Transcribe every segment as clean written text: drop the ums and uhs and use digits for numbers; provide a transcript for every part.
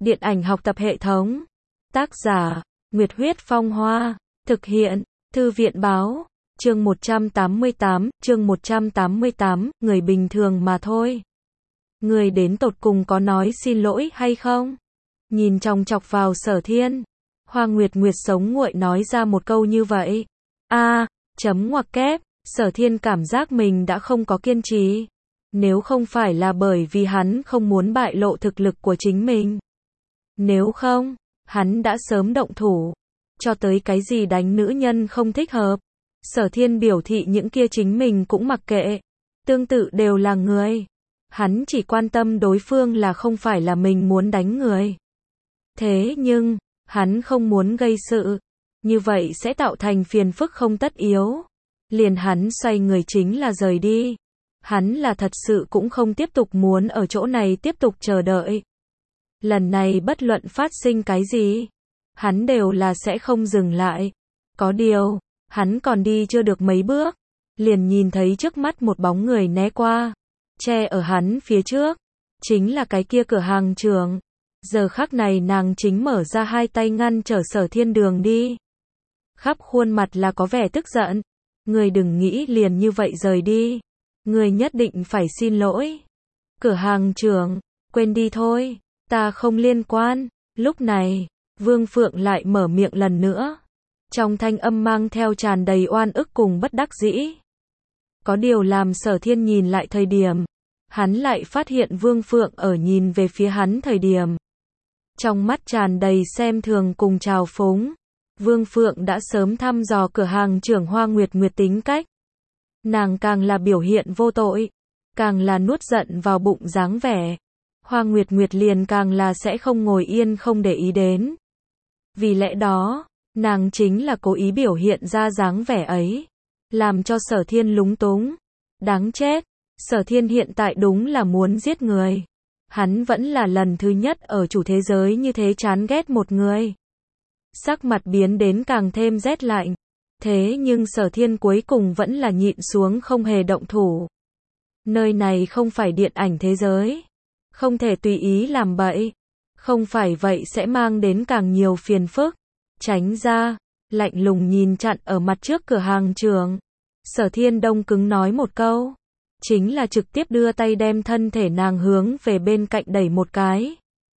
Điện ảnh học tập hệ thống. Tác giả, Nguyệt Huyết Phong Hoa. Thực hiện, Thư viện Báo. Chương 188, người bình thường mà thôi. Người đến tột cùng có nói xin lỗi hay không? Nhìn chòng chọc vào Sở Thiên, Hoa Nguyệt Nguyệt sống nguội nói ra một câu như vậy. Chấm ngoặc kép, Sở Thiên cảm giác mình đã không có kiên trì. Nếu không phải là bởi vì hắn không muốn bại lộ thực lực của chính mình. Nếu không, hắn đã sớm động thủ. Cho tới cái gì đánh nữ nhân không thích hợp. Sở Thiên biểu thị những kia chính mình cũng mặc kệ. Tương tự đều là người. Hắn chỉ quan tâm đối phương là không phải là mình muốn đánh người. Thế nhưng, hắn không muốn gây sự. Như vậy sẽ tạo thành phiền phức không tất yếu. Liền hắn xoay người chính là rời đi. Hắn là thật sự cũng không tiếp tục muốn ở chỗ này tiếp tục chờ đợi. Lần này bất luận phát sinh cái gì, hắn đều là sẽ không dừng lại. Có điều, hắn còn đi chưa được mấy bước, liền nhìn thấy trước mắt một bóng người né qua, che ở hắn phía trước, chính là cái kia cửa hàng trưởng. Giờ khắc này nàng chính mở ra hai tay ngăn trở Sở Thiên đường đi. Khắp khuôn mặt là có vẻ tức giận. Người đừng nghĩ liền như vậy rời đi. Người nhất định phải xin lỗi. Cửa hàng trưởng, quên đi thôi, ta không liên quan. Lúc này, Vương Phượng lại mở miệng lần nữa. Trong thanh âm mang theo tràn đầy oan ức cùng bất đắc dĩ. Có điều làm Sở Thiên nhìn lại thời điểm, hắn lại phát hiện Vương Phượng ở nhìn về phía hắn thời điểm. Trong mắt tràn đầy xem thường cùng trào phúng. Vương Phượng đã sớm thăm dò cửa hàng trưởng Hoa Nguyệt Nguyệt tính cách. Nàng càng là biểu hiện vô tội, càng là nuốt giận vào bụng dáng vẻ. Hoa Nguyệt Nguyệt liền càng là sẽ không ngồi yên không để ý đến. Vì lẽ đó, nàng chính là cố ý biểu hiện ra dáng vẻ ấy, làm cho Sở Thiên lúng túng. Đáng chết, Sở Thiên hiện tại đúng là muốn giết người. Hắn vẫn là lần thứ nhất ở chủ thế giới như thế chán ghét một người. Sắc mặt biến đến càng thêm rét lạnh. Thế nhưng Sở Thiên cuối cùng vẫn là nhịn xuống không hề động thủ. Nơi này không phải điện ảnh thế giới. Không thể tùy ý làm bậy. Không phải vậy sẽ mang đến càng nhiều phiền phức. Tránh ra, lạnh lùng nhìn chặn ở mặt trước cửa hàng trưởng. Sở Thiên đông cứng nói một câu. Chính là trực tiếp đưa tay đem thân thể nàng hướng về bên cạnh đẩy một cái.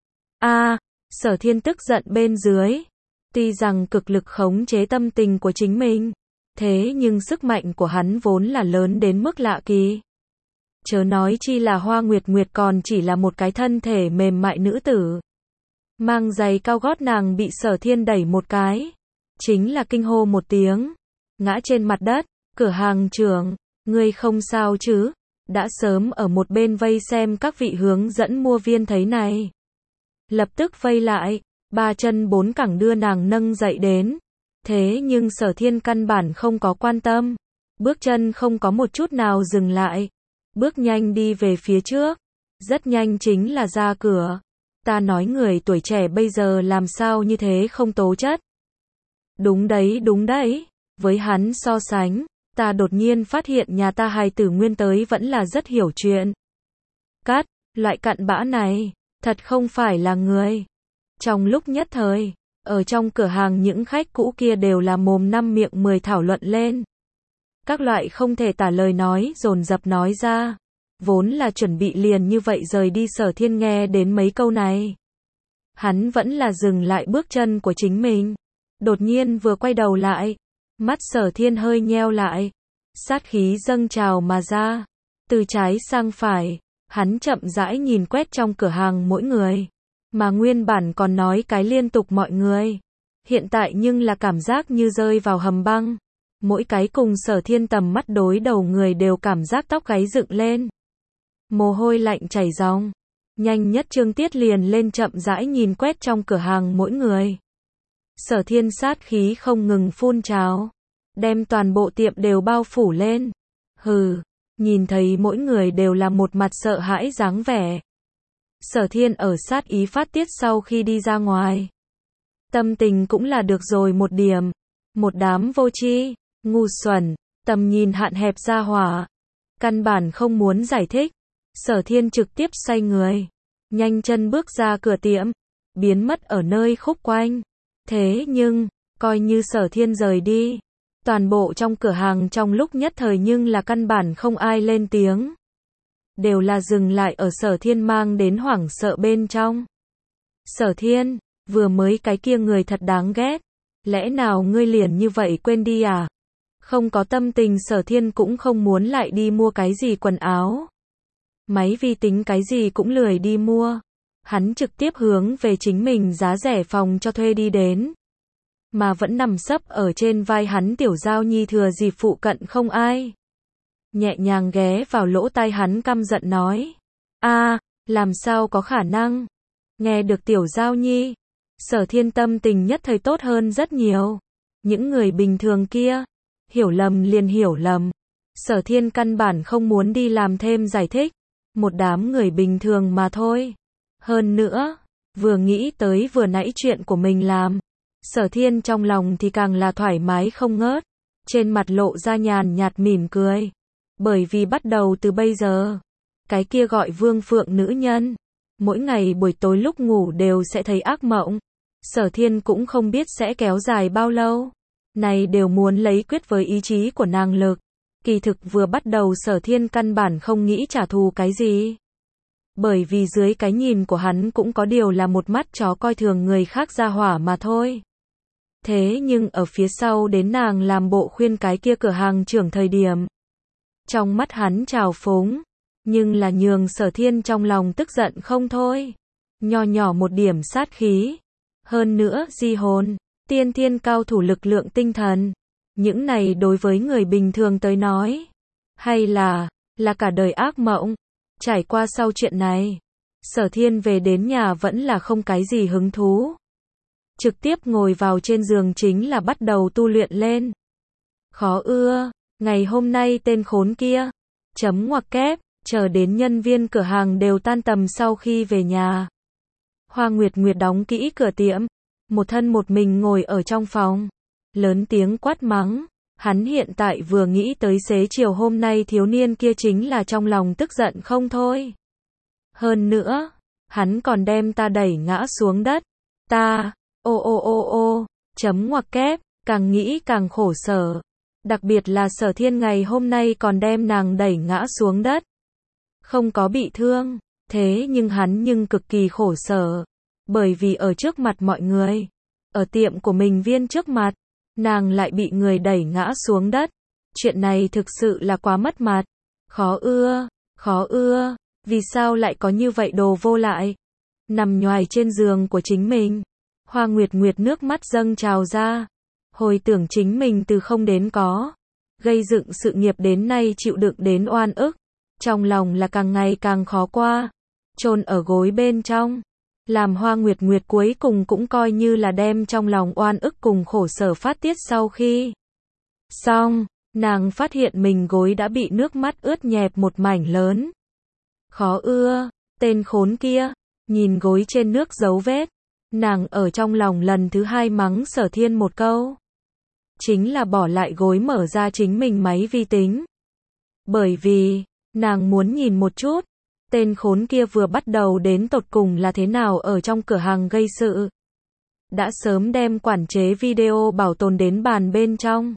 Sở Thiên tức giận bên dưới. Tuy rằng cực lực khống chế tâm tình của chính mình, thế nhưng sức mạnh của hắn vốn là lớn đến mức lạ kỳ. Chớ nói chi là Hoa Nguyệt Nguyệt còn chỉ là một cái thân thể mềm mại nữ tử. Mang giày cao gót nàng bị Sở Thiên đẩy một cái. Chính là kinh hô một tiếng. Ngã trên mặt đất. Cửa hàng trưởng, ngươi không sao chứ? Đã sớm ở một bên vây xem các vị hướng dẫn mua viên thấy này. Lập tức vây lại. Ba chân bốn cẳng đưa nàng nâng dậy đến. Thế nhưng Sở Thiên căn bản không có quan tâm. Bước chân không có một chút nào dừng lại. Bước nhanh đi về phía trước. Rất nhanh chính là ra cửa. Ta nói người tuổi trẻ bây giờ làm sao như thế không tố chất. Đúng đấy. Với hắn so sánh, ta đột nhiên phát hiện nhà ta hài tử nguyên tới vẫn là rất hiểu chuyện. Cắt, loại cặn bã này, thật không phải là người. Trong lúc nhất thời, ở trong cửa hàng những khách cũ kia đều là mồm năm miệng 10 thảo luận lên. Các loại không thể tả lời nói dồn dập nói ra. Vốn là chuẩn bị liền như vậy rời đi. Sở Thiên nghe đến mấy câu này. Hắn vẫn là dừng lại bước chân của chính mình. Đột nhiên vừa quay đầu lại. Mắt Sở Thiên hơi nheo lại. Sát khí dâng trào mà ra. Từ trái sang phải, hắn chậm rãi nhìn quét trong cửa hàng mỗi người. Mà nguyên bản còn nói cái liên tục mọi người. Hiện tại nhưng là cảm giác như rơi vào hầm băng. Mỗi cái cùng Sở Thiên tầm mắt đối đầu người đều cảm giác tóc gáy dựng lên. Mồ hôi lạnh chảy ròng. Nhanh nhất Trương Tiết liền lên chậm rãi nhìn quét trong cửa hàng mỗi người. Sở Thiên sát khí không ngừng phun trào. Đem toàn bộ tiệm đều bao phủ lên. Hừ, nhìn thấy mỗi người đều là một mặt sợ hãi dáng vẻ. Sở Thiên ở sát ý phát tiết sau khi đi ra ngoài. Tâm tình cũng là được rồi một điểm. Một đám vô tri, ngu xuẩn, tầm nhìn hạn hẹp ra hỏa. Căn bản không muốn giải thích. Sở Thiên trực tiếp xoay người. Nhanh chân bước ra cửa tiệm. biến mất ở nơi khúc quanh. Thế nhưng, coi như Sở Thiên rời đi, toàn bộ trong cửa hàng trong lúc nhất thời nhưng là căn bản không ai lên tiếng. Đều là dừng lại ở Sở Thiên mang đến hoảng sợ bên trong. Sở Thiên, vừa mới cái kia người thật đáng ghét. Lẽ nào ngươi liền như vậy quên đi à? Không có tâm tình Sở Thiên cũng không muốn lại đi mua cái gì quần áo. Máy vi tính cái gì cũng lười đi mua. Hắn trực tiếp hướng về chính mình giá rẻ phòng cho thuê đi đến. Mà vẫn nằm sấp ở trên vai hắn Tiểu Giao Nhi thừa dịp phụ cận không ai. Nhẹ nhàng ghé vào lỗ tai hắn căm giận nói. Làm sao có khả năng? Nghe được Tiểu Giao Nhi, Sở Thiên tâm tình nhất thời tốt hơn rất nhiều. Những người bình thường kia, hiểu lầm liền hiểu lầm. Sở Thiên căn bản không muốn đi làm thêm giải thích. Một đám người bình thường mà thôi. Hơn nữa, vừa nghĩ tới vừa nãy chuyện của mình làm, Sở Thiên trong lòng thì càng là thoải mái không ngớt. Trên mặt lộ ra nhàn nhạt mỉm cười. Bởi vì bắt đầu từ bây giờ, cái kia gọi Vương Phượng nữ nhân, mỗi ngày buổi tối lúc ngủ đều sẽ thấy ác mộng. Sở Thiên cũng không biết sẽ kéo dài bao lâu. Này đều muốn lấy quyết với ý chí của nàng lực. Kỳ thực vừa bắt đầu Sở Thiên căn bản không nghĩ trả thù cái gì. Bởi vì dưới cái nhìn của hắn cũng có điều là một mắt chó coi thường người khác ra hỏa mà thôi. Thế nhưng ở phía sau đến nàng làm bộ khuyên cái kia cửa hàng trưởng thời điểm. Trong mắt hắn trào phúng, nhưng là nhường Sở Thiên trong lòng tức giận không thôi. Nho nhỏ một điểm sát khí. Hơn nữa di hồn, tiên thiên cao thủ lực lượng tinh thần. Những này đối với người bình thường tới nói. Hay là cả đời ác mộng. Trải qua sau chuyện này, Sở Thiên về đến nhà vẫn là không cái gì hứng thú. Trực tiếp ngồi vào trên giường chính là bắt đầu tu luyện lên. Khó ưa, ngày hôm nay tên khốn kia, chấm ngoặc kép, chờ đến nhân viên cửa hàng đều tan tầm sau khi về nhà. Hoa Nguyệt Nguyệt đóng kỹ cửa tiệm, một thân một mình ngồi ở trong phòng, lớn tiếng quát mắng. Hắn hiện tại vừa nghĩ tới xế chiều hôm nay thiếu niên kia chính là trong lòng tức giận không thôi. Hơn nữa, hắn còn đem ta đẩy ngã xuống đất. Ta, chấm ngoặc kép, càng nghĩ càng khổ sở. Đặc biệt là Sở Thiên ngày hôm nay còn đem nàng đẩy ngã xuống đất. Không có bị thương, thế nhưng hắn nhưng cực kỳ khổ sở. Bởi vì ở trước mặt mọi người, ở tiệm của mình viên trước mặt, nàng lại bị người đẩy ngã xuống đất. Chuyện này thực sự là quá mất mặt. Khó ưa, vì sao lại có như vậy đồ vô lại. Nằm nhoài trên giường của chính mình, Hoa Nguyệt Nguyệt nước mắt dâng trào ra. Hồi tưởng chính mình từ không đến có, gây dựng sự nghiệp đến nay chịu đựng đến oan ức. Trong lòng là càng ngày càng khó qua, chôn ở gối bên trong. Làm Hoa Nguyệt Nguyệt cuối cùng cũng coi như là đem trong lòng oan ức cùng khổ sở phát tiết sau khi. Xong, nàng phát hiện mình gối đã bị nước mắt ướt nhẹp một mảnh lớn. Khó ưa, tên khốn kia, nhìn gối trên nước dấu vết. Nàng ở trong lòng lần thứ hai mắng Sở Thiên một câu. Chính là bỏ lại gối mở ra chính mình máy vi tính. Bởi vì, nàng muốn nhìn một chút. Tên khốn kia vừa bắt đầu đến tột cùng là thế nào ở trong cửa hàng gây sự. Đã sớm đem quản chế video bảo tồn đến bàn bên trong.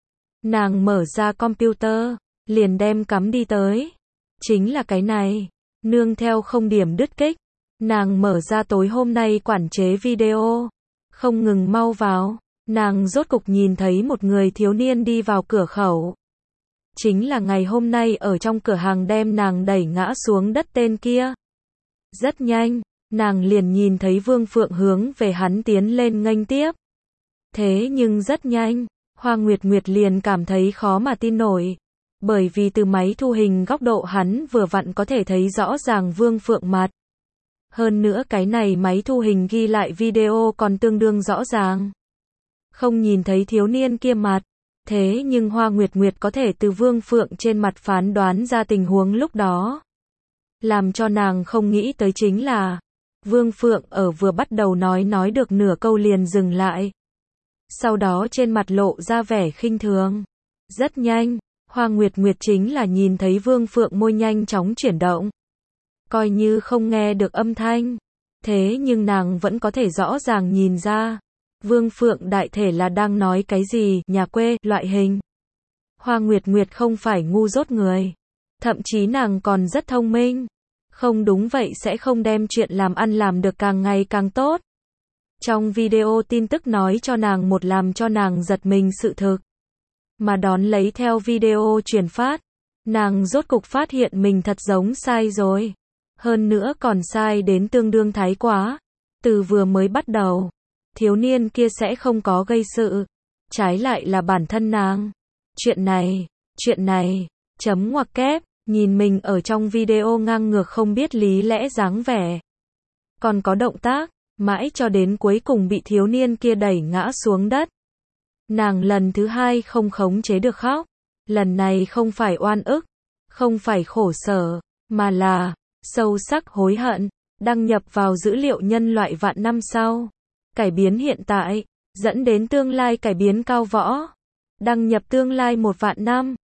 Nàng mở ra computer, liền đem cắm đi tới. Chính là cái này, nương theo không điểm đứt kích. Nàng mở ra tối hôm nay quản chế video. Không ngừng mau vào, nàng rốt cục nhìn thấy một người thiếu niên đi vào cửa khẩu. Chính là ngày hôm nay ở trong cửa hàng đem nàng đẩy ngã xuống đất tên kia. Rất nhanh, nàng liền nhìn thấy Vương Phượng hướng về hắn tiến lên nghênh tiếp. Thế nhưng rất nhanh, Hoa Nguyệt Nguyệt liền cảm thấy khó mà tin nổi. Bởi vì từ máy thu hình góc độ hắn vừa vặn có thể thấy rõ ràng Vương Phượng mặt. Hơn nữa cái này máy thu hình ghi lại video còn tương đương rõ ràng. Không nhìn thấy thiếu niên kia mặt. Thế nhưng Hoa Nguyệt Nguyệt có thể từ Vương Phượng trên mặt phán đoán ra tình huống lúc đó. Làm cho nàng không nghĩ tới chính là, Vương Phượng ở vừa bắt đầu nói được nửa câu liền dừng lại. Sau đó trên mặt lộ ra vẻ khinh thường. Rất nhanh, Hoa Nguyệt Nguyệt chính là nhìn thấy Vương Phượng môi nhanh chóng chuyển động. Coi như không nghe được âm thanh. Thế nhưng nàng vẫn có thể rõ ràng nhìn ra. Vương Phượng đại thể là đang nói cái gì, nhà quê, loại hình. Hoa Nguyệt Nguyệt không phải ngu dốt người. Thậm chí nàng còn rất thông minh. Không đúng vậy sẽ không đem chuyện làm ăn làm được càng ngày càng tốt. Trong video tin tức nói cho nàng một làm cho nàng giật mình sự thực. Mà đón lấy theo video truyền phát, nàng rốt cục phát hiện mình thật giống sai rồi. Hơn nữa còn sai đến tương đương thái quá. Từ vừa mới bắt đầu, thiếu niên kia sẽ không có gây sự. Trái lại là bản thân nàng. Chuyện này, chấm ngoặc kép, nhìn mình ở trong video ngang ngược không biết lý lẽ dáng vẻ. Còn có động tác, mãi cho đến cuối cùng bị thiếu niên kia đẩy ngã xuống đất. Nàng lần thứ hai không khống chế được khóc. Lần này không phải oan ức, không phải khổ sở, mà là sâu sắc hối hận. Đăng nhập vào dữ liệu nhân loại vạn năm sau. Cải biến hiện tại, dẫn đến tương lai cải biến cao võ. Đăng nhập tương lai 1 vạn năm.